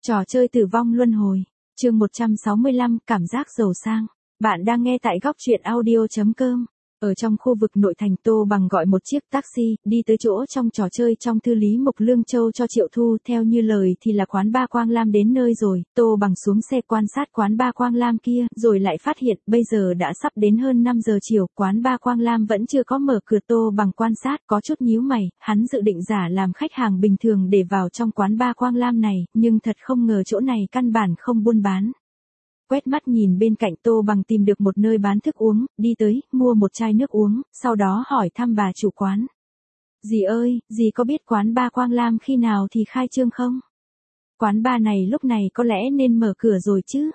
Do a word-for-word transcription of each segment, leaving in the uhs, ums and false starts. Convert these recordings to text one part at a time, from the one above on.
Trò chơi tử vong luân hồi, chương một trăm sáu mươi lăm, cảm giác giàu sang. Bạn đang nghe tại góc truyện audio chấm com. Ở trong khu vực nội thành, Tô Bằng gọi một chiếc taxi, đi tới chỗ trong trò chơi trong thư lý Mục Lương Châu cho Triệu Thu. Theo như lời thì là quán bar Quang Lam đến nơi rồi. Tô Bằng xuống xe quan sát quán bar Quang Lam kia, rồi lại phát hiện bây giờ đã sắp đến hơn năm giờ chiều, quán bar Quang Lam vẫn chưa có mở cửa. Tô Bằng quan sát, có chút nhíu mày, hắn dự định giả làm khách hàng bình thường để vào trong quán bar Quang Lam này, nhưng thật không ngờ chỗ này căn bản không buôn bán. Quét mắt nhìn bên cạnh, Tô Bằng tìm được một nơi bán thức uống, đi tới, mua một chai nước uống, sau đó hỏi thăm bà chủ quán. Dì ơi, dì có biết quán bar Quang Lam khi nào thì khai trương không? Quán bar này lúc này có lẽ nên mở cửa rồi chứ?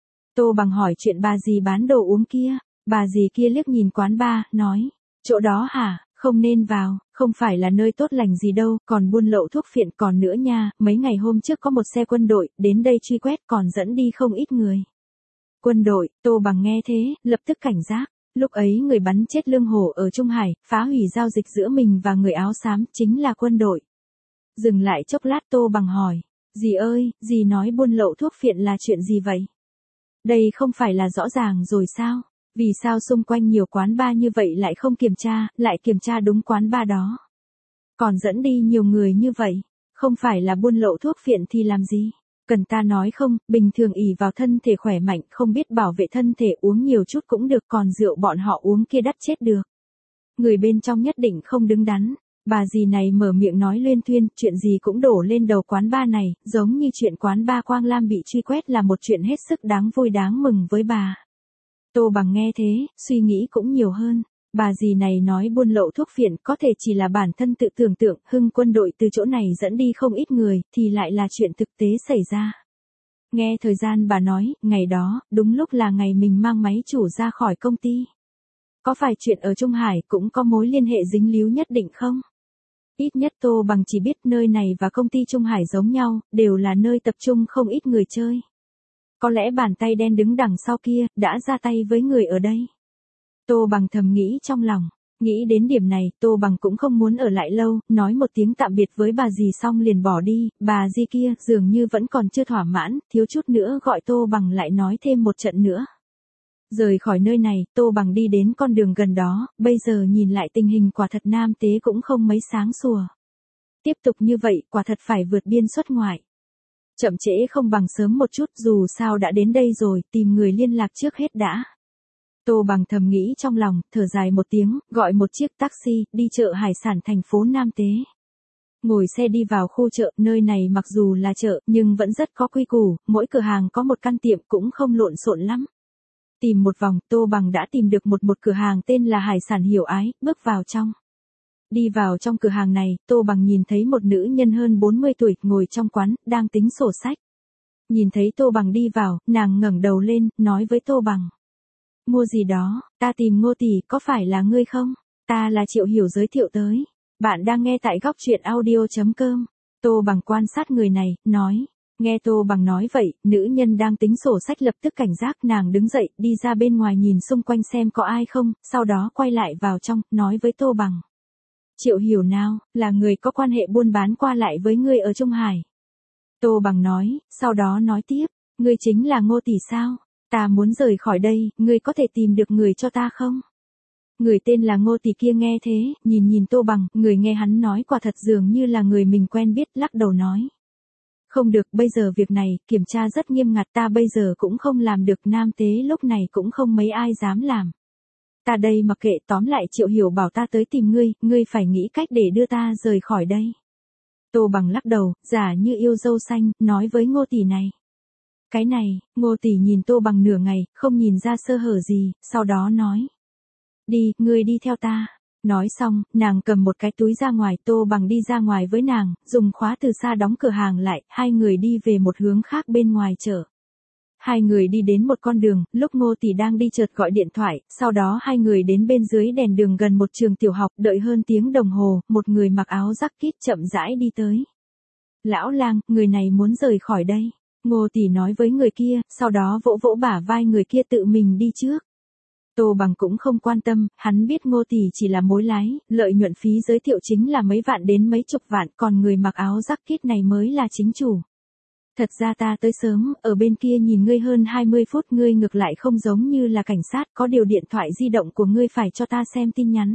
Tô Bằng hỏi chuyện bà dì bán đồ uống kia. Bà dì kia liếc nhìn quán bar, nói, chỗ đó hả, không nên vào, không phải là nơi tốt lành gì đâu, còn buôn lậu thuốc phiện còn nữa nha. Mấy ngày hôm trước có một xe quân đội đến đây truy quét, còn dẫn đi không ít người. Quân đội, Tô Bằng nghe thế, lập tức cảnh giác. Lúc ấy người bắn chết Lương Hổ ở Trung Hải, phá hủy giao dịch giữa mình và người áo xám, chính là quân đội. Dừng lại chốc lát, Tô Bằng hỏi, dì ơi, dì nói buôn lậu thuốc phiện là chuyện gì vậy? Đây không phải là rõ ràng rồi sao? Vì sao xung quanh nhiều quán bar như vậy lại không kiểm tra, lại kiểm tra đúng quán bar đó? Còn dẫn đi nhiều người như vậy, không phải là buôn lậu thuốc phiện thì làm gì? Cần ta nói không, bình thường ỷ vào thân thể khỏe mạnh, không biết bảo vệ thân thể, uống nhiều chút cũng được, còn rượu bọn họ uống kia đắt chết được. Người bên trong nhất định không đứng đắn. Bà dì này mở miệng nói luyên thuyên, chuyện gì cũng đổ lên đầu quán bar này, giống như chuyện quán bar Quang Lam bị truy quét là một chuyện hết sức đáng vui đáng mừng với bà. Tô Bằng nghe thế, suy nghĩ cũng nhiều hơn. Bà dì này nói buôn lậu thuốc phiện có thể chỉ là bản thân tự tưởng tượng, hưng quân đội từ chỗ này dẫn đi không ít người, thì lại là chuyện thực tế xảy ra. Nghe thời gian bà nói, ngày đó, đúng lúc là ngày mình mang máy chủ ra khỏi công ty. Có phải chuyện ở Trung Hải cũng có mối liên hệ dính líu nhất định không? Ít nhất Tô Bằng chỉ biết nơi này và công ty Trung Hải giống nhau, đều là nơi tập trung không ít người chơi. Có lẽ bàn tay đen đứng đằng sau kia, đã ra tay với người ở đây. Tô Bằng thầm nghĩ trong lòng. Nghĩ đến điểm này, Tô Bằng cũng không muốn ở lại lâu, nói một tiếng tạm biệt với bà dì xong liền bỏ đi. Bà dì kia dường như vẫn còn chưa thỏa mãn, thiếu chút nữa gọi Tô Bằng lại nói thêm một trận nữa. Rời khỏi nơi này, Tô Bằng đi đến con đường gần đó, bây giờ nhìn lại tình hình quả thật nam tế cũng không mấy sáng sủa. Tiếp tục như vậy, quả thật phải vượt biên xuất ngoại. Chậm trễ không bằng sớm một chút, dù sao đã đến đây rồi, tìm người liên lạc trước hết đã. Tô Bằng thầm nghĩ trong lòng, thở dài một tiếng, gọi một chiếc taxi, đi chợ hải sản thành phố Nam Tế. Ngồi xe đi vào khu chợ, nơi này mặc dù là chợ, nhưng vẫn rất có quy củ, mỗi cửa hàng có một căn tiệm cũng không lộn xộn lắm. Tìm một vòng, Tô Bằng đã tìm được một một cửa hàng tên là Hải sản Hiểu Ái, bước vào trong. Đi vào trong cửa hàng này, Tô Bằng nhìn thấy một nữ nhân hơn bốn mươi tuổi, ngồi trong quán, đang tính sổ sách. Nhìn thấy Tô Bằng đi vào, nàng ngẩng đầu lên, nói với Tô Bằng. Mua gì đó, ta tìm Ngô tỷ, có phải là ngươi không? Ta là Triệu Hiểu giới thiệu tới. Bạn đang nghe tại góc truyện audio chấm com. Tô Bằng quan sát người này, nói. Nghe Tô Bằng nói vậy, nữ nhân đang tính sổ sách lập tức cảnh giác, nàng đứng dậy, đi ra bên ngoài nhìn xung quanh xem có ai không, sau đó quay lại vào trong, nói với Tô Bằng. Triệu Hiểu nào, là người có quan hệ buôn bán qua lại với ngươi ở Trung Hải. Tô Bằng nói, sau đó nói tiếp, ngươi chính là Ngô tỷ sao? Ta muốn rời khỏi đây, ngươi có thể tìm được người cho ta không? Người tên là Ngô tỷ kia nghe thế, nhìn nhìn Tô Bằng, người nghe hắn nói quả thật dường như là người mình quen biết, lắc đầu nói. Không được, bây giờ việc này, kiểm tra rất nghiêm ngặt, ta bây giờ cũng không làm được, Nam Tế lúc này cũng không mấy ai dám làm. Ta đây mặc kệ, tóm lại Triệu Hiểu bảo ta tới tìm ngươi, ngươi phải nghĩ cách để đưa ta rời khỏi đây. Tô Bằng lắc đầu, giả như yêu dâu xanh, nói với Ngô tỷ này. Cái này, Ngô tỷ nhìn Tô Bằng nửa ngày, không nhìn ra sơ hở gì, sau đó nói. Đi, ngươi đi theo ta. Nói xong, nàng cầm một cái túi ra ngoài, Tô Bằng đi ra ngoài với nàng, dùng khóa từ xa đóng cửa hàng lại, hai người đi về một hướng khác bên ngoài chợ. Hai người đi đến một con đường, lúc Ngô tỷ đang đi chợt gọi điện thoại, sau đó hai người đến bên dưới đèn đường gần một trường tiểu học, đợi hơn tiếng đồng hồ, một người mặc áo jacket chậm rãi đi tới. Lão lang, người này muốn rời khỏi đây. Ngô tỷ nói với người kia, sau đó vỗ vỗ bả vai người kia tự mình đi trước. Tô Bằng cũng không quan tâm, hắn biết Ngô tỷ chỉ là mối lái, lợi nhuận phí giới thiệu chính là mấy vạn đến mấy chục vạn, còn người mặc áo jacket này mới là chính chủ. Thật ra ta tới sớm, ở bên kia nhìn ngươi hơn hai mươi phút, ngươi ngược lại không giống như là cảnh sát, có điều điện thoại di động của ngươi phải cho ta xem tin nhắn.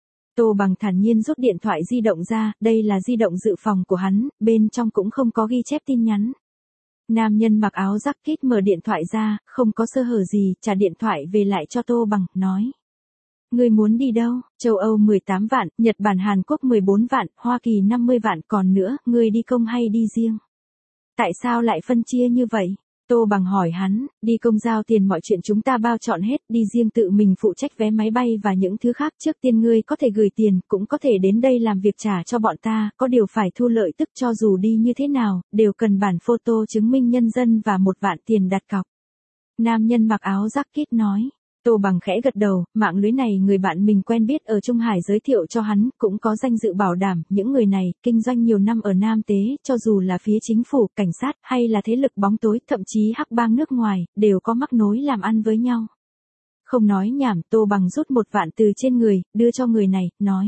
Tô Bằng thản nhiên rút điện thoại di động ra, đây là di động dự phòng của hắn, bên trong cũng không có ghi chép tin nhắn. Nam nhân mặc áo jacket mở điện thoại ra, không có sơ hở gì, trả điện thoại về lại cho Tô Bằng, nói. Ngươi muốn đi đâu? Châu Âu mười tám vạn, Nhật Bản Hàn Quốc mười bốn vạn, Hoa Kỳ năm mươi vạn, còn nữa, ngươi đi công hay đi riêng? Tại sao lại phân chia như vậy? Tô Bằng hỏi hắn, đi công giao tiền mọi chuyện chúng ta bao trọn hết, đi riêng tự mình phụ trách vé máy bay và những thứ khác, trước tiên ngươi có thể gửi tiền, cũng có thể đến đây làm việc trả cho bọn ta, có điều phải thu lợi tức cho dù đi như thế nào, đều cần bản photo chứng minh nhân dân và một vạn tiền đặt cọc. Nam nhân mặc áo jacket nói. Tô Bằng khẽ gật đầu, mạng lưới này người bạn mình quen biết ở Trung Hải giới thiệu cho hắn, cũng có danh dự bảo đảm, những người này, kinh doanh nhiều năm ở Nam Tế, cho dù là phía chính phủ, cảnh sát, hay là thế lực bóng tối, thậm chí hắc bang nước ngoài, đều có mắc nối làm ăn với nhau. Không nói nhảm, Tô Bằng rút một vạn từ trên người, đưa cho người này, nói.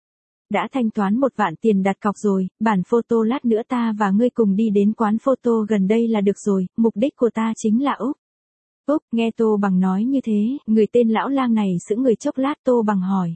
Đã thanh toán một vạn tiền đặt cọc rồi, bản photo lát nữa ta và ngươi cùng đi đến quán photo gần đây là được rồi, mục đích của ta chính là Úc. Úc, nghe Tô Bằng nói như thế, người tên lão lang này sững người chốc lát. Tô Bằng hỏi.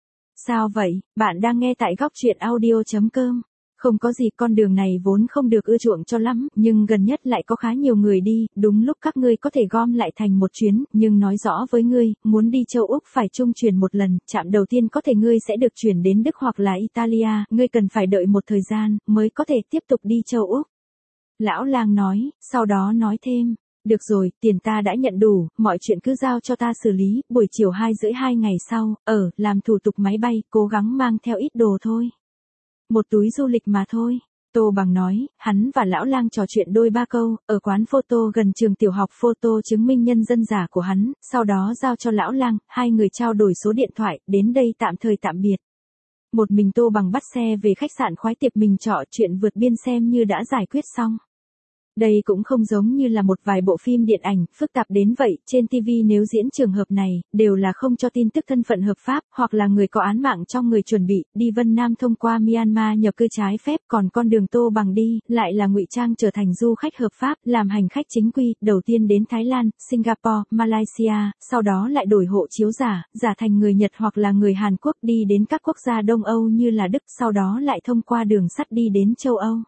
Sao vậy, bạn đang nghe tại góc truyện audio chấm com. Không có gì, con đường này vốn không được ưa chuộng cho lắm, nhưng gần nhất lại có khá nhiều người đi, đúng lúc các ngươi có thể gom lại thành một chuyến, nhưng nói rõ với ngươi, muốn đi châu Úc phải trung chuyển một lần, trạm đầu tiên có thể ngươi sẽ được chuyển đến Đức hoặc là Italia, ngươi cần phải đợi một thời gian, mới có thể tiếp tục đi châu Úc. Lão lang nói, sau đó nói thêm. Được rồi, tiền ta đã nhận đủ, mọi chuyện cứ giao cho ta xử lý, buổi chiều hai rưỡi hai ngày sau, ở, làm thủ tục máy bay, cố gắng mang theo ít đồ thôi. Một túi du lịch mà thôi. Tô Bằng nói, hắn và lão lang trò chuyện đôi ba câu, ở quán photo gần trường tiểu học photo chứng minh nhân dân giả của hắn, sau đó giao cho lão lang, hai người trao đổi số điện thoại, đến đây tạm thời tạm biệt. Một mình Tô Bằng bắt xe về khách sạn khoái tiệp mình trọ, chuyện vượt biên xem như đã giải quyết xong. Đây cũng không giống như là một vài bộ phim điện ảnh, phức tạp đến vậy, trên ti vi nếu diễn trường hợp này, đều là không cho tin tức thân phận hợp pháp, hoặc là người có án mạng trong người chuẩn bị, đi Vân Nam thông qua Myanmar nhập cư trái phép, còn con đường Tô Bằng đi, lại là ngụy trang trở thành du khách hợp pháp, làm hành khách chính quy, đầu tiên đến Thái Lan, Singapore, Malaysia, sau đó lại đổi hộ chiếu giả, giả thành người Nhật hoặc là người Hàn Quốc đi đến các quốc gia Đông Âu như là Đức, sau đó lại thông qua đường sắt đi đến châu Âu.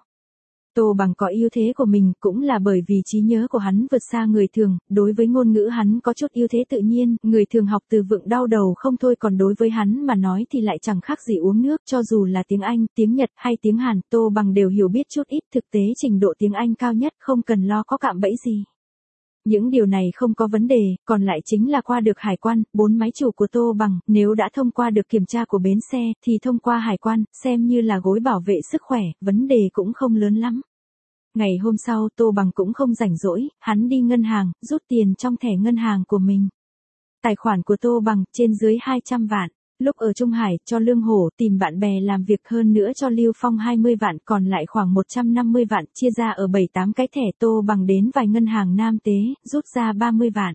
Tô Bằng có ưu thế của mình, cũng là bởi vì trí nhớ của hắn vượt xa người thường, đối với ngôn ngữ hắn có chút ưu thế tự nhiên, người thường học từ vựng đau đầu không thôi, còn đối với hắn mà nói thì lại chẳng khác gì uống nước, cho dù là tiếng Anh, tiếng Nhật hay tiếng Hàn, Tô Bằng đều hiểu biết chút ít, thực tế trình độ tiếng Anh cao nhất, không cần lo có cạm bẫy gì. Những điều này không có vấn đề, còn lại chính là qua được hải quan, bốn máy chủ của Tô Bằng, nếu đã thông qua được kiểm tra của bến xe, thì thông qua hải quan, xem như là gối bảo vệ sức khỏe, vấn đề cũng không lớn lắm. Ngày hôm sau Tô Bằng cũng không rảnh rỗi, hắn đi ngân hàng, rút tiền trong thẻ ngân hàng của mình. Tài khoản của Tô Bằng, trên dưới hai trăm vạn. Lúc ở Trung Hải, cho Lương Hổ, tìm bạn bè làm việc, hơn nữa cho Lưu Phong hai mươi vạn, còn lại khoảng một trăm năm mươi vạn, chia ra ở bảy tám cái thẻ. Tô Bằng đến vài ngân hàng Nam Tế, rút ra ba mươi vạn.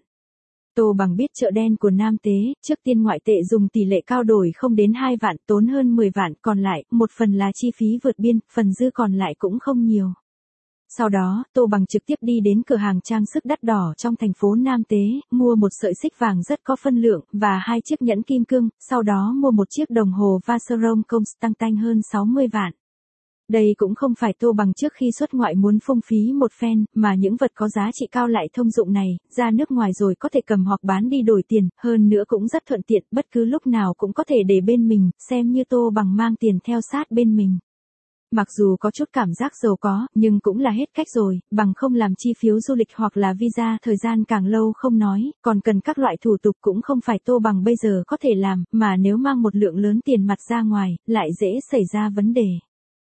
Tô Bằng biết chợ đen của Nam Tế, trước tiên ngoại tệ dùng tỷ lệ cao đổi không đến hai vạn, tốn hơn mười vạn, còn lại, một phần là chi phí vượt biên, phần dư còn lại cũng không nhiều. Sau đó, Tô Bằng trực tiếp đi đến cửa hàng trang sức đắt đỏ trong thành phố Nam Tế, mua một sợi xích vàng rất có phân lượng, và hai chiếc nhẫn kim cương, sau đó mua một chiếc đồng hồ Vacheron Constantin hơn sáu mươi vạn. Đây cũng không phải Tô Bằng trước khi xuất ngoại muốn phung phí một phen, mà những vật có giá trị cao lại thông dụng này, ra nước ngoài rồi có thể cầm hoặc bán đi đổi tiền, hơn nữa cũng rất thuận tiện, bất cứ lúc nào cũng có thể để bên mình, xem như Tô Bằng mang tiền theo sát bên mình. Mặc dù có chút cảm giác giàu có, nhưng cũng là hết cách rồi, bằng không làm chi phiếu du lịch hoặc là visa thời gian càng lâu không nói, còn cần các loại thủ tục cũng không phải Tô Bằng bây giờ có thể làm, mà nếu mang một lượng lớn tiền mặt ra ngoài, lại dễ xảy ra vấn đề.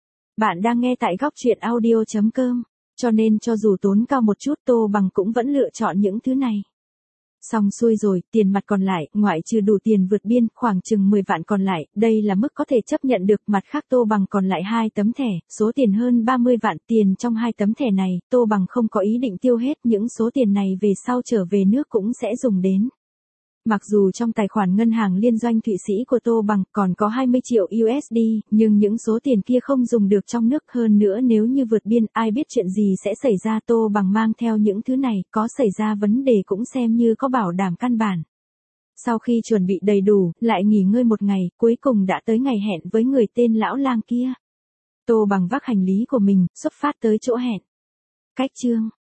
Bạn đang nghe tại góc truyện audio chấm com, cho nên cho dù tốn cao một chút Tô Bằng cũng vẫn lựa chọn những thứ này. Xong xuôi rồi, tiền mặt còn lại, ngoại trừ đủ tiền vượt biên, khoảng chừng mười vạn còn lại, đây là mức có thể chấp nhận được, mặt khác Tô Bằng còn lại hai tấm thẻ, số tiền hơn ba mươi vạn, tiền trong hai tấm thẻ này, Tô Bằng không có ý định tiêu hết, những số tiền này về sau trở về nước cũng sẽ dùng đến. Mặc dù trong tài khoản ngân hàng liên doanh Thụy Sĩ của Tô Bằng còn có hai mươi triệu u ét đê, nhưng những số tiền kia không dùng được trong nước, hơn nữa nếu như vượt biên ai biết chuyện gì sẽ xảy ra. Tô Bằng mang theo những thứ này, có xảy ra vấn đề cũng xem như có bảo đảm căn bản. Sau khi chuẩn bị đầy đủ, lại nghỉ ngơi một ngày, cuối cùng đã tới ngày hẹn với người tên lão lang kia. Tô Bằng vác hành lý của mình, xuất phát tới chỗ hẹn. Cách chương